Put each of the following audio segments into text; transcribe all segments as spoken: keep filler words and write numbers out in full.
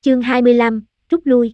Chương hai mươi lăm, rút lui.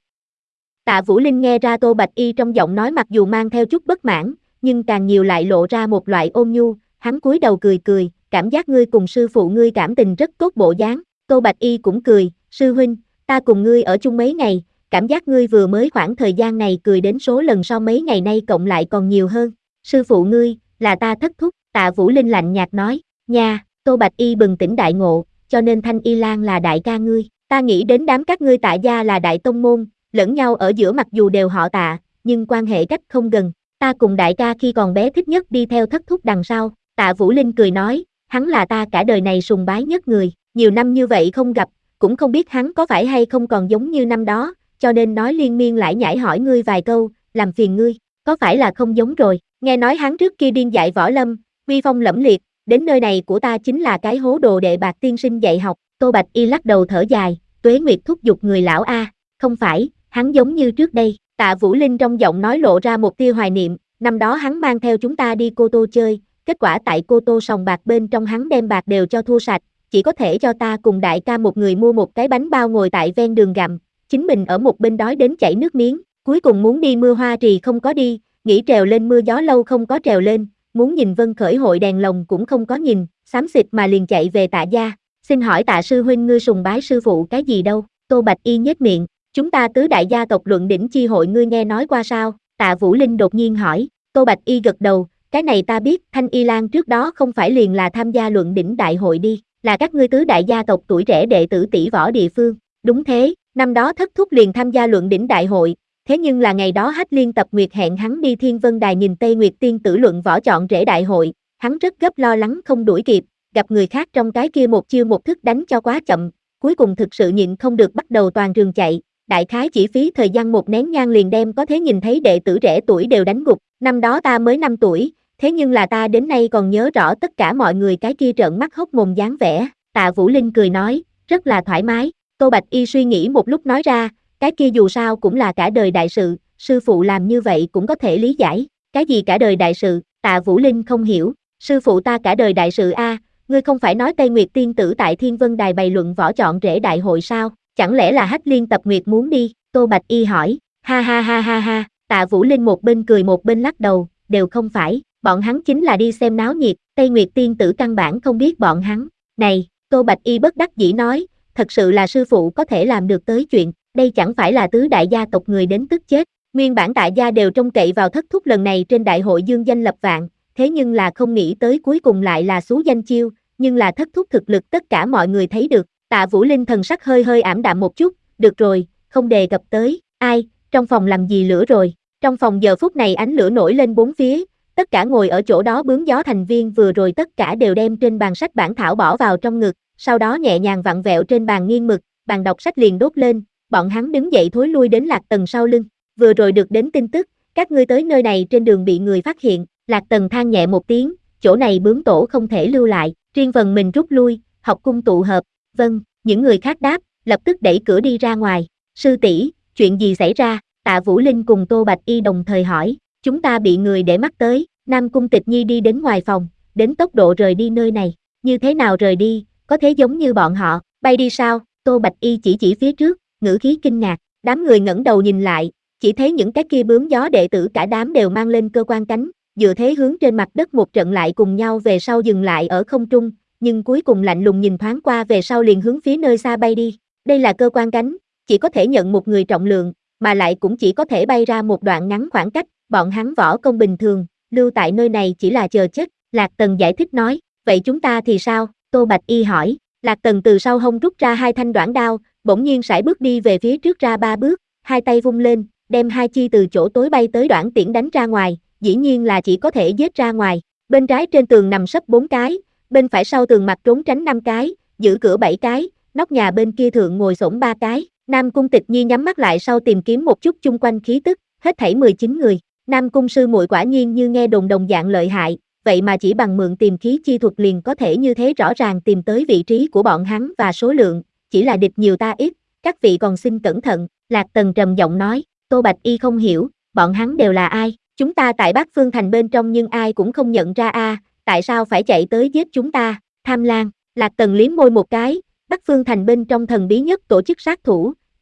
Tạ Vũ Linh nghe ra Tô Bạch Y trong giọng nói mặc dù mang theo chút bất mãn, nhưng càng nhiều lại lộ ra một loại ôn nhu, hắn cúi đầu cười cười, cảm giác ngươi cùng sư phụ ngươi cảm tình rất tốt bộ dáng. Tô Bạch Y cũng cười, sư huynh, ta cùng ngươi ở chung mấy ngày, cảm giác ngươi vừa mới khoảng thời gian này cười đến số lần so mấy ngày nay cộng lại còn nhiều hơn. Sư phụ ngươi, là ta thất thúc, Tạ Vũ Linh lạnh nhạt nói, nha, Tô Bạch Y bừng tỉnh đại ngộ, cho nên Thanh Y Lan là đại ca ngươi, ta nghĩ đến đám các ngươi Tạ gia là đại tông môn, lẫn nhau ở giữa mặc dù đều họ Tạ, nhưng quan hệ cách không gần, ta cùng đại ca khi còn bé thích nhất đi theo thất thúc đằng sau. Tạ Vũ Linh cười nói, hắn là ta cả đời này sùng bái nhất người, nhiều năm như vậy không gặp, cũng không biết hắn có phải hay không còn giống như năm đó, cho nên nói liên miên lải nhải hỏi ngươi vài câu, làm phiền ngươi, có phải là không giống rồi, nghe nói hắn trước kia điên dạy võ lâm, uy phong lẫm liệt, đến nơi này của ta chính là cái hố đồ đệ bạc tiên sinh dạy học. Tô Bạch Y lắc đầu thở dài, Tuế Nguyệt thúc giục người lão a, không phải, hắn giống như trước đây. Tạ Vũ Linh trong giọng nói lộ ra một tia hoài niệm, năm đó hắn mang theo chúng ta đi Cô Tô chơi, kết quả tại Cô Tô sòng bạc bên trong hắn đem bạc đều cho thua sạch, chỉ có thể cho ta cùng đại ca một người mua một cái bánh bao ngồi tại ven đường gặm, chính mình ở một bên đói đến chảy nước miếng, cuối cùng muốn đi mưa hoa trì không có đi, nghĩ trèo lên mưa gió lâu không có trèo lên, muốn nhìn Vân Khởi hội đèn lồng cũng không có nhìn, xám xịt mà liền chạy về Tạ gia. Xin hỏi Tạ sư huynh ngươi sùng bái sư phụ cái gì đâu? Tô Bạch Y nhếch miệng, chúng ta tứ đại gia tộc luận đỉnh chi hội ngươi nghe nói qua sao? Tạ Vũ Linh đột nhiên hỏi. Tô Bạch Y gật đầu, cái này ta biết, Thanh Y Lan trước đó không phải liền là tham gia luận đỉnh đại hội đi, là các ngươi tứ đại gia tộc tuổi trẻ đệ tử tỷ võ địa phương. Đúng thế, năm đó thất thúc liền tham gia luận đỉnh đại hội, thế nhưng là ngày đó Hách Liên Tập Nguyệt hẹn hắn đi Thiên Vân Đài nhìn Tây Nguyệt tiên tử luận võ chọn rể đại hội, hắn rất gấp lo lắng không đuổi kịp, gặp người khác trong cái kia một chiêu một thức đánh cho quá chậm, cuối cùng thực sự nhịn không được bắt đầu toàn trường chạy, đại khái chỉ phí thời gian một nén nhang liền đem có thể nhìn thấy đệ tử trẻ tuổi đều đánh gục, năm đó ta mới năm tuổi, thế nhưng là ta đến nay còn nhớ rõ tất cả mọi người cái kia trợn mắt hốc mồm dáng vẻ. Tạ Vũ Linh cười nói, rất là thoải mái. Tô Bạch Y suy nghĩ một lúc nói ra, cái kia dù sao cũng là cả đời đại sự, sư phụ làm như vậy cũng có thể lý giải. Cái gì cả đời đại sự? Tạ Vũ Linh không hiểu. Sư phụ ta cả đời đại sự a, à, ngươi không phải nói Tây Nguyệt tiên tử tại Thiên Vân Đài bày luận võ chọn rể đại hội sao? Chẳng lẽ là Hách Liên Tập Nguyệt muốn đi? Tô Bạch Y hỏi. Ha ha ha ha ha. Tạ Vũ Linh một bên cười một bên lắc đầu, đều không phải, bọn hắn chính là đi xem náo nhiệt, Tây Nguyệt tiên tử căn bản không biết bọn hắn. Này, Tô Bạch Y bất đắc dĩ nói, thật sự là sư phụ có thể làm được tới chuyện, đây chẳng phải là tứ đại gia tộc người đến tức chết. Nguyên bản Tạ gia đều trông cậy vào thất thúc lần này trên đại hội dương danh lập vạn, thế nhưng là không nghĩ tới cuối cùng lại là xú danh chiêu, nhưng là thất thúc thực lực tất cả mọi người thấy được. Tạ Vũ Linh thần sắc hơi hơi ảm đạm một chút, được rồi, không đề cập tới, ai, trong phòng làm gì lửa rồi, trong phòng giờ phút này ánh lửa nổi lên bốn phía, tất cả ngồi ở chỗ đó bướm gió thành viên vừa rồi tất cả đều đem trên bàn sách bản thảo bỏ vào trong ngực, sau đó nhẹ nhàng vặn vẹo trên bàn nghiêng mực, bàn đọc sách liền đốt lên, bọn hắn đứng dậy thối lui đến Lạc Tần sau lưng, vừa rồi được đến tin tức, các ngươi tới nơi này trên đường bị người phát hiện, Lạc Tần than nhẹ một tiếng, chỗ này bướm tổ không thể lưu lại, riêng phần mình rút lui, học cung tụ hợp, vâng, những người khác đáp, lập tức đẩy cửa đi ra ngoài, sư tỷ, chuyện gì xảy ra? Tạ Vũ Linh cùng Tô Bạch Y đồng thời hỏi, chúng ta bị người để mắt tới, Nam Cung Tịch Nhi đi đến ngoài phòng, đến tốc độ rời đi nơi này, như thế nào rời đi, có thế giống như bọn họ, bay đi sao? Tô Bạch Y chỉ chỉ phía trước, ngữ khí kinh ngạc, đám người ngẩng đầu nhìn lại, chỉ thấy những cái kia bướm gió đệ tử cả đám đều mang lên cơ quan cánh, dựa thế hướng trên mặt đất một trận lại cùng nhau về sau dừng lại ở không trung, nhưng cuối cùng lạnh lùng nhìn thoáng qua về sau liền hướng phía nơi xa bay đi. Đây là cơ quan cánh, chỉ có thể nhận một người trọng lượng, mà lại cũng chỉ có thể bay ra một đoạn ngắn khoảng cách, bọn hắn võ công bình thường, lưu tại nơi này chỉ là chờ chết. Lạc Tần giải thích nói, vậy chúng ta thì sao? Tô Bạch Y hỏi. Lạc Tần từ sau hông rút ra hai thanh đoản đao, bỗng nhiên sải bước đi về phía trước ra ba bước, hai tay vung lên, đem hai chi từ chỗ tối bay tới đoản tiễn đánh ra ngoài, dĩ nhiên là chỉ có thể giết ra ngoài. Bên trái trên tường nằm sấp bốn cái, bên phải sau tường mặt trốn tránh năm cái, giữ cửa bảy cái, nóc nhà bên kia thượng ngồi xổm ba cái. Nam Cung Tịch Nhi nhắm mắt lại sau tìm kiếm một chút chung quanh khí tức, hết thảy mười chín người. Nam Cung sư muội quả nhiên như nghe đồn đồng dạng lợi hại, vậy mà chỉ bằng mượn tìm khí chi thuật liền có thể như thế rõ ràng tìm tới vị trí của bọn hắn và số lượng, chỉ là địch nhiều ta ít, các vị còn xin cẩn thận. Lạc Tần trầm giọng nói. Tô Bạch Y không hiểu, bọn hắn đều là ai? Chúng ta tại Bắc Phương Thành bên trong nhưng ai cũng không nhận ra a, à, tại sao phải chạy tới giết chúng ta? Tham Lang. Lạc Tần liếm môi một cái, Bắc Phương Thành bên trong thần bí nhất tổ chức sát thủ,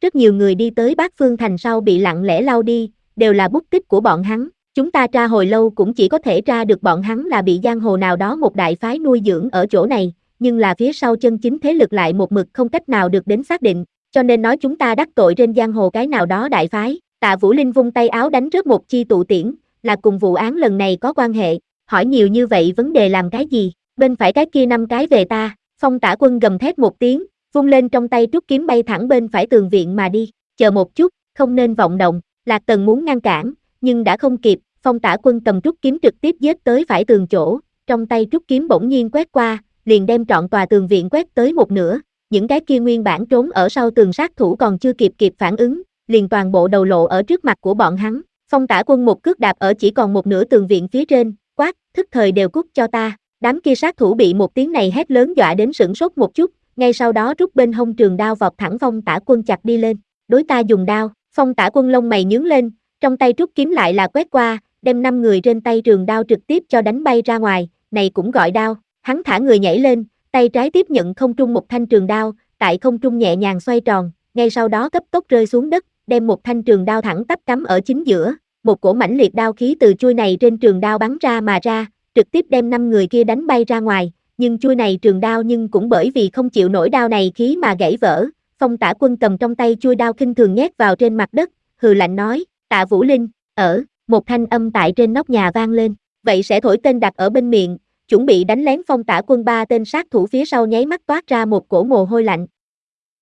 rất nhiều người đi tới Bát Phương Thành sau bị lặng lẽ lau đi, đều là bút tích của bọn hắn. Chúng ta tra hồi lâu cũng chỉ có thể tra được bọn hắn là bị giang hồ nào đó một đại phái nuôi dưỡng ở chỗ này, nhưng là phía sau chân chính thế lực lại một mực không cách nào được đến xác định, cho nên nói chúng ta đắc tội trên giang hồ cái nào đó đại phái. Tạ Vũ Linh vung tay áo đánh rớt một chi tụ tiễn, là cùng vụ án lần này có quan hệ, hỏi nhiều như vậy vấn đề làm cái gì, bên phải cái kia năm cái về ta. Phong Tả Quân gầm thét một tiếng, vung lên trong tay trúc kiếm bay thẳng bên phải tường viện mà đi. Chờ một chút, không nên vọng động. Lạc Tần muốn ngăn cản, nhưng đã không kịp. Phong Tả Quân cầm trúc kiếm trực tiếp giết tới phải tường chỗ, trong tay trúc kiếm bỗng nhiên quét qua, liền đem trọn tòa tường viện quét tới một nửa. Những cái kia nguyên bản trốn ở sau tường sát thủ còn chưa kịp kịp phản ứng, liền toàn bộ đầu lộ ở trước mặt của bọn hắn. Phong Tả Quân một cước đạp ở chỉ còn một nửa tường viện phía trên, quát, thức thời đều cút cho ta. Đám kia sát thủ bị một tiếng này hét lớn dọa đến sửng sốt một chút, ngay sau đó rút bên hông trường đao vọt thẳng Phong Tả Quân chặt đi lên. Đối ta dùng đao. Phong Tả Quân lông mày nhướng lên, trong tay trúc kiếm lại là quét qua, đem năm người trên tay trường đao trực tiếp cho đánh bay ra ngoài, này cũng gọi đao. Hắn thả người nhảy lên, tay trái tiếp nhận không trung một thanh trường đao, tại không trung nhẹ nhàng xoay tròn, ngay sau đó cấp tốc rơi xuống đất, đem một thanh trường đao thẳng tắp cắm ở chính giữa. Một cổ mãnh liệt đao khí từ chuôi này trên trường đao bắn ra mà ra, trực tiếp đem năm người kia đánh bay ra ngoài, nhưng chuôi này trường đao nhưng cũng bởi vì không chịu nổi đao này khí mà gãy vỡ. Phong Tả Quân cầm trong tay chuôi đao khinh thường nhét vào trên mặt đất, hừ lạnh nói, Tạ Vũ Linh, ở, một thanh âm tại trên nóc nhà vang lên, vậy sẽ thổi tên đặt ở bên miệng, chuẩn bị đánh lén Phong Tả Quân. Ba tên sát thủ phía sau nháy mắt toát ra một cổ mồ hôi lạnh,